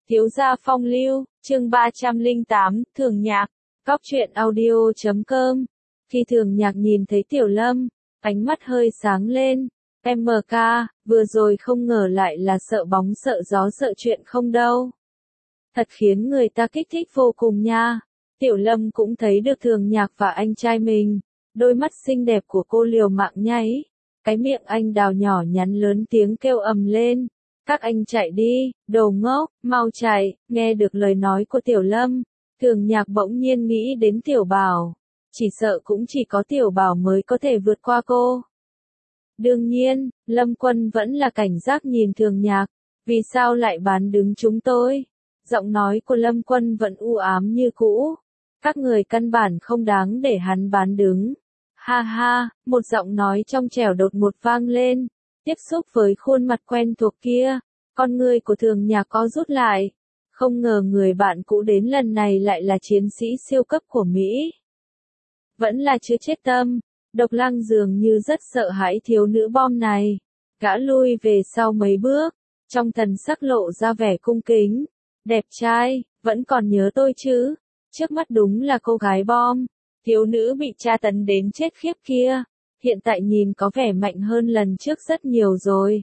Thiếu gia phong lưu, chương 308, Thường Nhạc, Cóc truyện audio.com. Khi Thường Nhạc nhìn thấy Tiểu Lâm, ánh mắt hơi sáng lên. MK, vừa rồi không ngờ lại là sợ bóng sợ gió sợ chuyện không đâu. Thật khiến người ta kích thích vô cùng nha. Tiểu Lâm cũng thấy được Thường Nhạc và anh trai mình. Đôi mắt xinh đẹp của cô liều mạng nháy. Cái miệng anh đào nhỏ nhắn lớn tiếng kêu ầm lên. Các anh chạy đi, đồ ngốc, mau chạy. Nghe được lời nói của Tiểu Lâm, Thường Nhạc bỗng nhiên nghĩ đến Tiểu Bảo. Chỉ sợ cũng chỉ có Tiểu Bảo mới có thể vượt qua cô. Đương nhiên, Lâm Quân vẫn là cảnh giác nhìn Thường Nhạc. Vì sao lại bán đứng chúng tôi? Giọng nói của Lâm Quân vẫn u ám như cũ. Các người căn bản không đáng để hắn bán đứng. Ha ha, một giọng nói trong trẻo đột ngột vang lên. Tiếp xúc với khuôn mặt quen thuộc kia, con người của Thường Nhạc có rút lại. Không ngờ người bạn cũ đến lần này lại là chiến sĩ siêu cấp của Mỹ. Vẫn là chưa chết tâm, Độc Lăng dường như rất sợ hãi thiếu nữ bom này. Gã lui về sau mấy bước, trong thần sắc lộ ra vẻ cung kính. Đẹp trai, vẫn còn nhớ tôi chứ? Trước mắt đúng là cô gái bom, thiếu nữ bị tra tấn đến chết khiếp kia. Hiện tại nhìn có vẻ mạnh hơn lần trước rất nhiều rồi.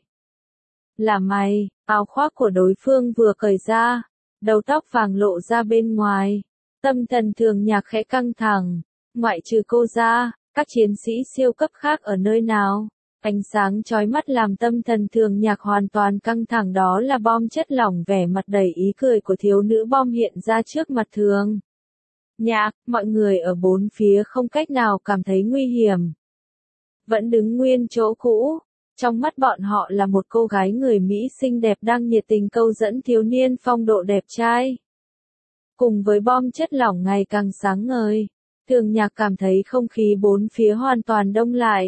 Là mày, áo khoác của đối phương vừa cởi ra, đầu tóc vàng lộ ra bên ngoài. Tâm thần Thường Nhạc khẽ căng thẳng, ngoại trừ cô ra, các chiến sĩ siêu cấp khác ở nơi nào? Ánh sáng chói mắt làm tâm thần Thường Nhạc hoàn toàn căng thẳng, đó là bom chất lỏng. Vẻ mặt đầy ý cười của thiếu nữ bom hiện ra trước mặt Thường Nhạc, mọi người ở bốn phía không cách nào cảm thấy nguy hiểm. Vẫn đứng nguyên chỗ cũ, trong mắt bọn họ là một cô gái người Mỹ xinh đẹp đang nhiệt tình câu dẫn thiếu niên phong độ đẹp trai. Cùng với bom chất lỏng ngày càng sáng ngời, Thường Nhạc cảm thấy không khí bốn phía hoàn toàn đông lại.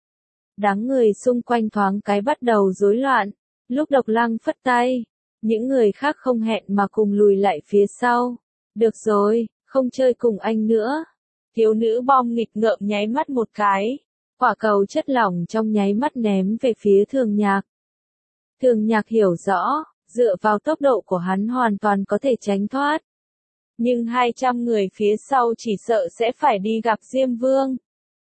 Đám người xung quanh thoáng cái bắt đầu rối loạn, lúc Độc Lăng phất tay, những người khác không hẹn mà cùng lùi lại phía sau. Được rồi, không chơi cùng anh nữa. Thiếu nữ bom nghịch ngợm nháy mắt một cái. Quả cầu chất lỏng trong nháy mắt ném về phía Thường Nhạc. Thường Nhạc hiểu rõ, dựa vào tốc độ của hắn hoàn toàn có thể tránh thoát. Nhưng 200 người phía sau chỉ sợ sẽ phải đi gặp Diêm Vương.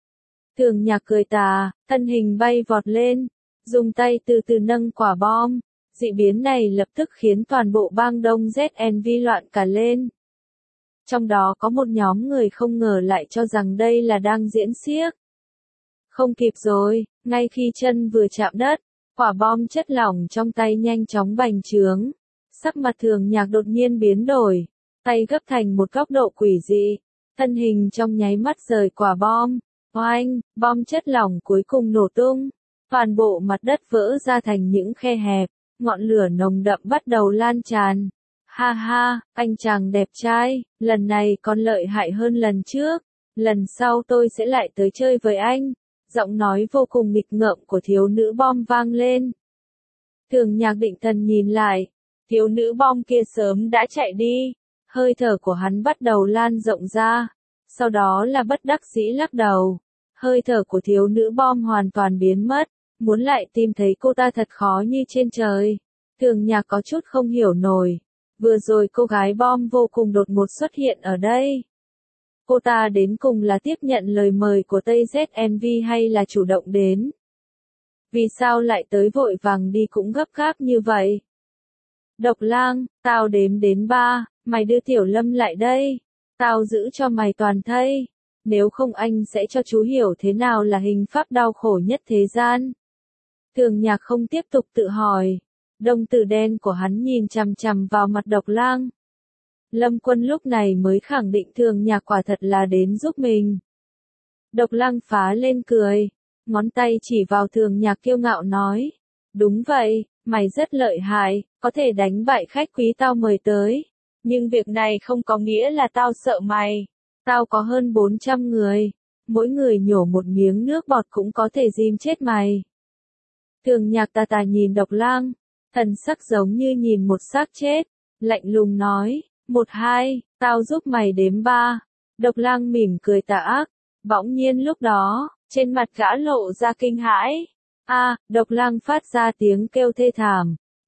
Thường Nhạc cười tà, thân hình bay vọt lên, dùng tay từ từ nâng quả bom. Dị biến này lập tức khiến toàn bộ bang Đông ZNV loạn cả lên. Trong đó có một nhóm người không ngờ lại cho rằng đây là đang diễn xiếc. Không kịp rồi, ngay khi chân vừa chạm đất, quả bom chất lỏng trong tay nhanh chóng bành trướng. Sắc mặt Thường Nhạc đột nhiên biến đổi, tay gấp thành một góc độ quỷ dị, thân hình trong nháy mắt rời quả bom. Oanh, bom chất lỏng cuối cùng nổ tung, toàn bộ mặt đất vỡ ra thành những khe hẹp, ngọn lửa nồng đậm bắt đầu lan tràn. Ha ha, anh chàng đẹp trai, lần này còn lợi hại hơn lần trước, lần sau tôi sẽ lại tới chơi với anh. Giọng nói vô cùng nghịch ngợm của thiếu nữ bom vang lên. Thường Nhạc định thần nhìn lại, thiếu nữ bom kia sớm đã chạy đi, hơi thở của hắn bắt đầu lan rộng ra, sau đó là bất đắc dĩ lắc đầu. Hơi thở của thiếu nữ bom hoàn toàn biến mất, muốn lại tìm thấy cô ta thật khó như trên trời. Thường Nhạc có chút không hiểu nổi, vừa rồi cô gái bom vô cùng đột ngột xuất hiện ở đây. Cô ta đến cùng là tiếp nhận lời mời của Tây ZNV hay là chủ động đến? Vì sao lại tới vội vàng đi cũng gấp gáp như vậy? Độc Lang, tao đếm đến 3, mày đưa Tiểu Lâm lại đây. Tao giữ cho mày toàn thây. Nếu không anh sẽ cho chú hiểu thế nào là hình pháp đau khổ nhất thế gian. Thường Nhạc không tiếp tục tự hỏi. Đồng tử đen của hắn nhìn chằm chằm vào mặt Độc Lang. Lâm Quân lúc này mới khẳng định Thường Nhạc quả thật là đến giúp mình. Độc Lăng phá lên cười, ngón tay chỉ vào Thường Nhạc kiêu ngạo nói. Đúng vậy, mày rất lợi hại, có thể đánh bại khách quý tao mời tới. Nhưng việc này không có nghĩa là tao sợ mày. Tao có hơn 400 người, mỗi người nhổ một miếng nước bọt cũng có thể dìm chết mày. Thường Nhạc tà tà nhìn Độc Lang, thần sắc giống như nhìn một xác chết, lạnh lùng nói. 1, 2, tao giúp mày đếm 3. Độc Lang mỉm cười tà ác, bỗng nhiên lúc đó, trên mặt gã lộ ra kinh hãi. Độc Lang phát ra tiếng kêu thê thảm,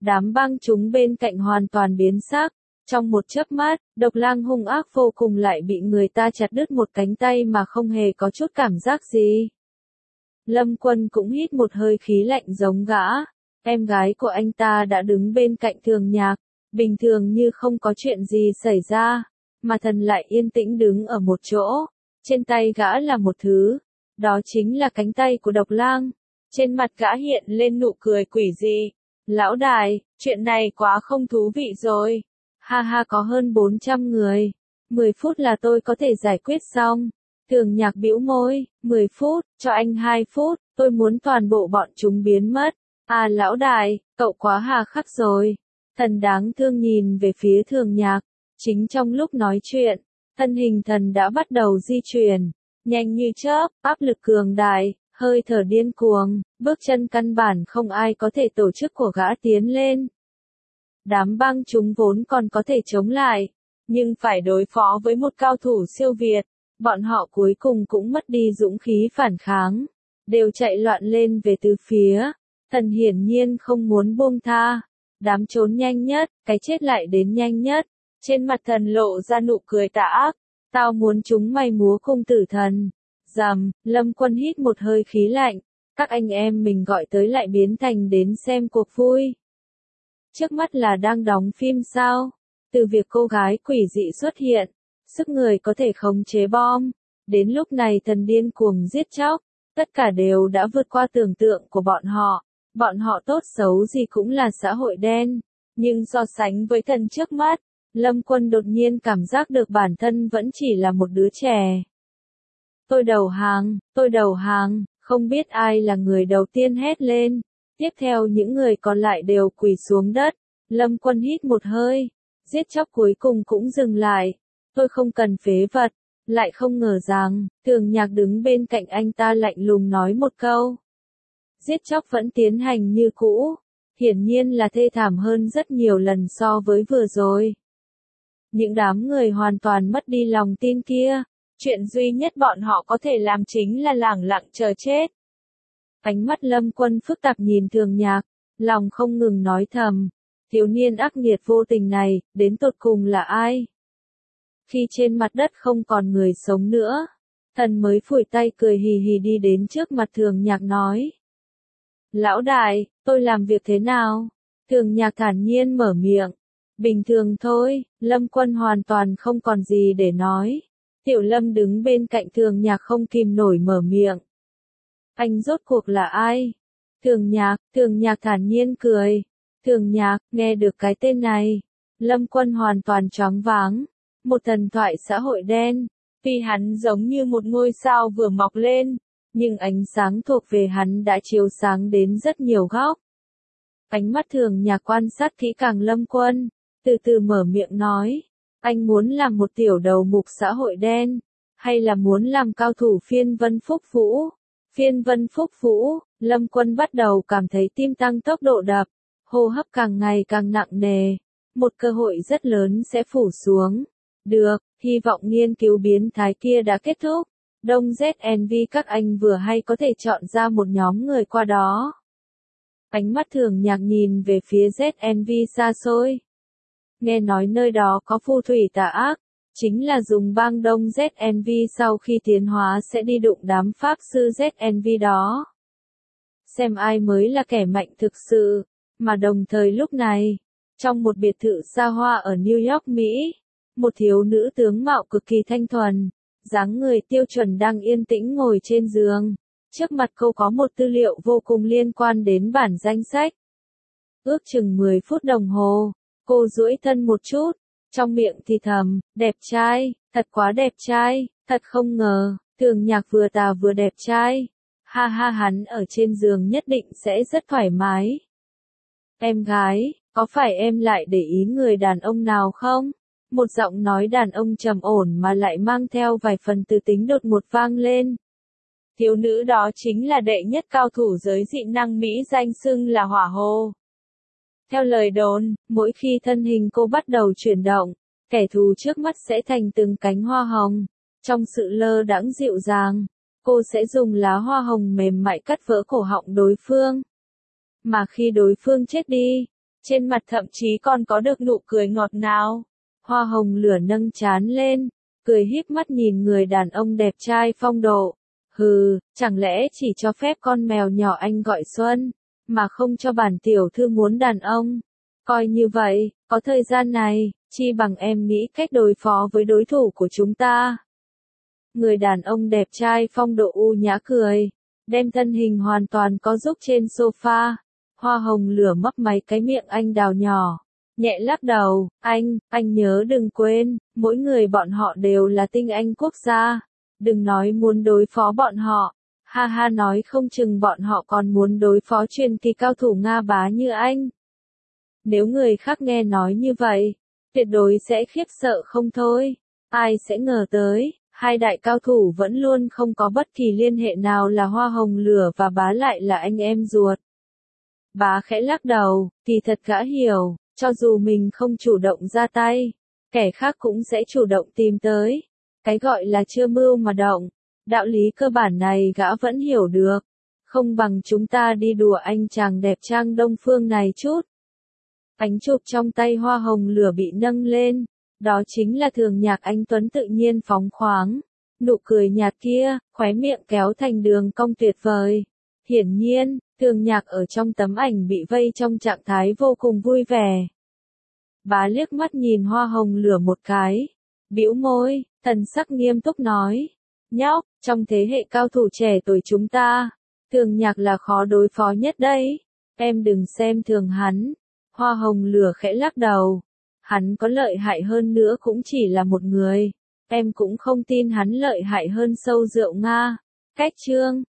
Đám bang chúng bên cạnh hoàn toàn biến sắc. Trong một chớp mắt, Độc Lang hung ác vô cùng lại bị người ta chặt đứt một cánh tay mà không hề có chút cảm giác gì. Lâm Quân cũng hít một hơi khí lạnh giống gã. Em gái của anh ta đã đứng bên cạnh Thường Nhạc, bình thường như không có chuyện gì xảy ra, mà thần lại yên tĩnh đứng ở một chỗ. Trên tay gã là một thứ, đó chính là cánh tay của Độc Lang. Trên mặt gã hiện lên nụ cười quỷ dị. Lão đại, chuyện này quá không thú vị rồi. Ha ha, có hơn 400 người. 10 phút là tôi có thể giải quyết xong. Thường Nhạc bĩu môi, 10 phút, cho anh 2 phút, tôi muốn toàn bộ bọn chúng biến mất. À lão đại, cậu quá hà khắc rồi. Thần đáng thương nhìn về phía Thường Nhạc. Chính trong lúc nói chuyện, thân hình thần đã bắt đầu di chuyển. Nhanh như chớp, áp lực cường đại, hơi thở điên cuồng, bước chân căn bản không ai có thể tổ chức của gã tiến lên. Đám bang chúng vốn còn có thể chống lại, nhưng phải đối phó với một cao thủ siêu việt, bọn họ cuối cùng cũng mất đi dũng khí phản kháng, đều chạy loạn lên về tứ phía. Thần hiển nhiên không muốn buông tha, đám trốn nhanh nhất, cái chết lại đến nhanh nhất. Trên mặt thần lộ ra nụ cười tà ác, tao muốn chúng mày múa cung tử thần. Rầm, Lâm Quân hít một hơi khí lạnh, các anh em mình gọi tới lại biến thành đến xem cuộc vui. Trước mắt là đang đóng phim sao? Từ việc cô gái quỷ dị xuất hiện, sức người có thể khống chế bom, đến lúc này thần điên cuồng giết chóc, tất cả đều đã vượt qua tưởng tượng của bọn họ. Bọn họ tốt xấu gì cũng là xã hội đen, nhưng so sánh với thần trước mắt, Lâm Quân đột nhiên cảm giác được bản thân vẫn chỉ là một đứa trẻ. Tôi đầu hàng, không biết ai là người đầu tiên hét lên. Tiếp theo những người còn lại đều quỳ xuống đất. Lâm Quân hít một hơi, giết chóc cuối cùng cũng dừng lại. Tôi không cần phế vật, lại không ngờ rằng, Thường Nhạc đứng bên cạnh anh ta lạnh lùng nói một câu. Giết chóc vẫn tiến hành như cũ, hiển nhiên là thê thảm hơn rất nhiều lần so với vừa rồi. Những đám người hoàn toàn mất đi lòng tin kia, chuyện duy nhất bọn họ có thể làm chính là lẳng lặng chờ chết. Ánh mắt Lâm Quân phức tạp nhìn Thường Nhạc, lòng không ngừng nói thầm, thiếu niên ác nghiệt vô tình này, đến tột cùng là ai? Khi trên mặt đất không còn người sống nữa, thần mới phủi tay cười hì hì đi đến trước mặt Thường Nhạc nói. Lão đại, tôi làm việc thế nào? Thường Nhạc thản nhiên mở miệng. Bình thường thôi, Lâm Quân hoàn toàn không còn gì để nói. Tiểu Lâm đứng bên cạnh Thường Nhạc không kìm nổi mở miệng. Anh rốt cuộc là ai? Thường Nhạc thản nhiên cười. Thường Nhạc, nghe được cái tên này. Lâm Quân hoàn toàn choáng váng. Một thần thoại xã hội đen. Vì hắn giống như một ngôi sao vừa mọc lên, nhưng ánh sáng thuộc về hắn đã chiếu sáng đến rất nhiều góc. Ánh mắt Thường Nhạc quan sát kỹ càng Lâm Quân, từ từ mở miệng nói. Anh muốn làm một tiểu đầu mục xã hội đen, hay là muốn làm cao thủ phiên vân phúc vũ? Phiên vân phúc vũ, Lâm Quân bắt đầu cảm thấy tim tăng tốc độ đập, hô hấp càng ngày càng nặng nề. Một cơ hội rất lớn sẽ phủ xuống. Được, hy vọng nghiên cứu biến thái kia đã kết thúc. Đông ZNV các anh vừa hay có thể chọn ra một nhóm người qua đó. Ánh mắt Thường Nhạc nhìn về phía ZNV xa xôi. Nghe nói nơi đó có phù thủy tà ác, chính là dùng bang Đông ZNV sau khi tiến hóa sẽ đi đụng đám pháp sư ZNV đó. Xem ai mới là kẻ mạnh thực sự, mà đồng thời lúc này, trong một biệt thự xa hoa ở New York, Mỹ, một thiếu nữ tướng mạo cực kỳ thanh thuần, dáng người tiêu chuẩn đang yên tĩnh ngồi trên giường. Trước mặt cô có một tư liệu vô cùng liên quan đến bản danh sách. Ước chừng 10 phút đồng hồ, cô duỗi thân một chút, trong miệng thì thầm, đẹp trai, thật quá đẹp trai, thật không ngờ, Thường Nhạc vừa tà vừa đẹp trai. Ha ha, hắn ở trên giường nhất định sẽ rất thoải mái. Em gái, có phải em lại để ý người đàn ông nào không? Một giọng nói đàn ông trầm ổn mà lại mang theo vài phần từ tính đột ngột vang lên. Thiếu nữ đó chính là đệ nhất cao thủ giới dị năng Mỹ danh xưng là Hỏa Hồ. Theo lời đồn, mỗi khi thân hình cô bắt đầu chuyển động, kẻ thù trước mắt sẽ thành từng cánh hoa hồng. Trong sự lơ đãng dịu dàng, cô sẽ dùng lá hoa hồng mềm mại cắt vỡ cổ họng đối phương. Mà khi đối phương chết đi, trên mặt thậm chí còn có được nụ cười ngọt ngào. Hoa hồng lửa nâng trán lên, cười híp mắt nhìn người đàn ông đẹp trai phong độ. Hừ, chẳng lẽ chỉ cho phép con mèo nhỏ anh gọi Xuân, mà không cho bản tiểu thư muốn đàn ông? Coi như vậy, có thời gian này, chi bằng em nghĩ cách đối phó với đối thủ của chúng ta. Người đàn ông đẹp trai phong độ u nhã cười, đem thân hình hoàn toàn có giúp trên sofa. Hoa hồng lửa mấp máy cái miệng anh đào nhỏ, nhẹ lắc đầu, anh nhớ đừng quên, mỗi người bọn họ đều là tinh anh quốc gia. Đừng nói muốn đối phó bọn họ, ha ha, nói không chừng bọn họ còn muốn đối phó truyền kỳ cao thủ Nga bá như anh. Nếu người khác nghe nói như vậy, tuyệt đối sẽ khiếp sợ không thôi. Ai sẽ ngờ tới, hai đại cao thủ vẫn luôn không có bất kỳ liên hệ nào là hoa hồng lửa và bá lại là anh em ruột. Bá khẽ lắc đầu, kỳ thật gã hiểu, cho dù mình không chủ động ra tay, kẻ khác cũng sẽ chủ động tìm tới. Cái gọi là chưa mưu mà động, đạo lý cơ bản này gã vẫn hiểu được. Không bằng chúng ta đi đùa anh chàng đẹp trang đông phương này chút. Ánh chụp trong tay hoa hồng lửa bị nâng lên, đó chính là Thường Nhạc anh tuấn tự nhiên phóng khoáng. Nụ cười nhạt kia, khóe miệng kéo thành đường cong tuyệt vời. Hiển nhiên, Thường Nhạc ở trong tấm ảnh bị vây trong trạng thái vô cùng vui vẻ. Bá liếc mắt nhìn hoa hồng lửa một cái, bĩu môi, thần sắc nghiêm túc nói, nhóc, trong thế hệ cao thủ trẻ tuổi chúng ta, Thường Nhạc là khó đối phó nhất đấy, em đừng xem thường hắn. Hoa hồng lửa khẽ lắc đầu, hắn có lợi hại hơn nữa cũng chỉ là một người, em cũng không tin hắn lợi hại hơn sâu rượu Nga. Cách chương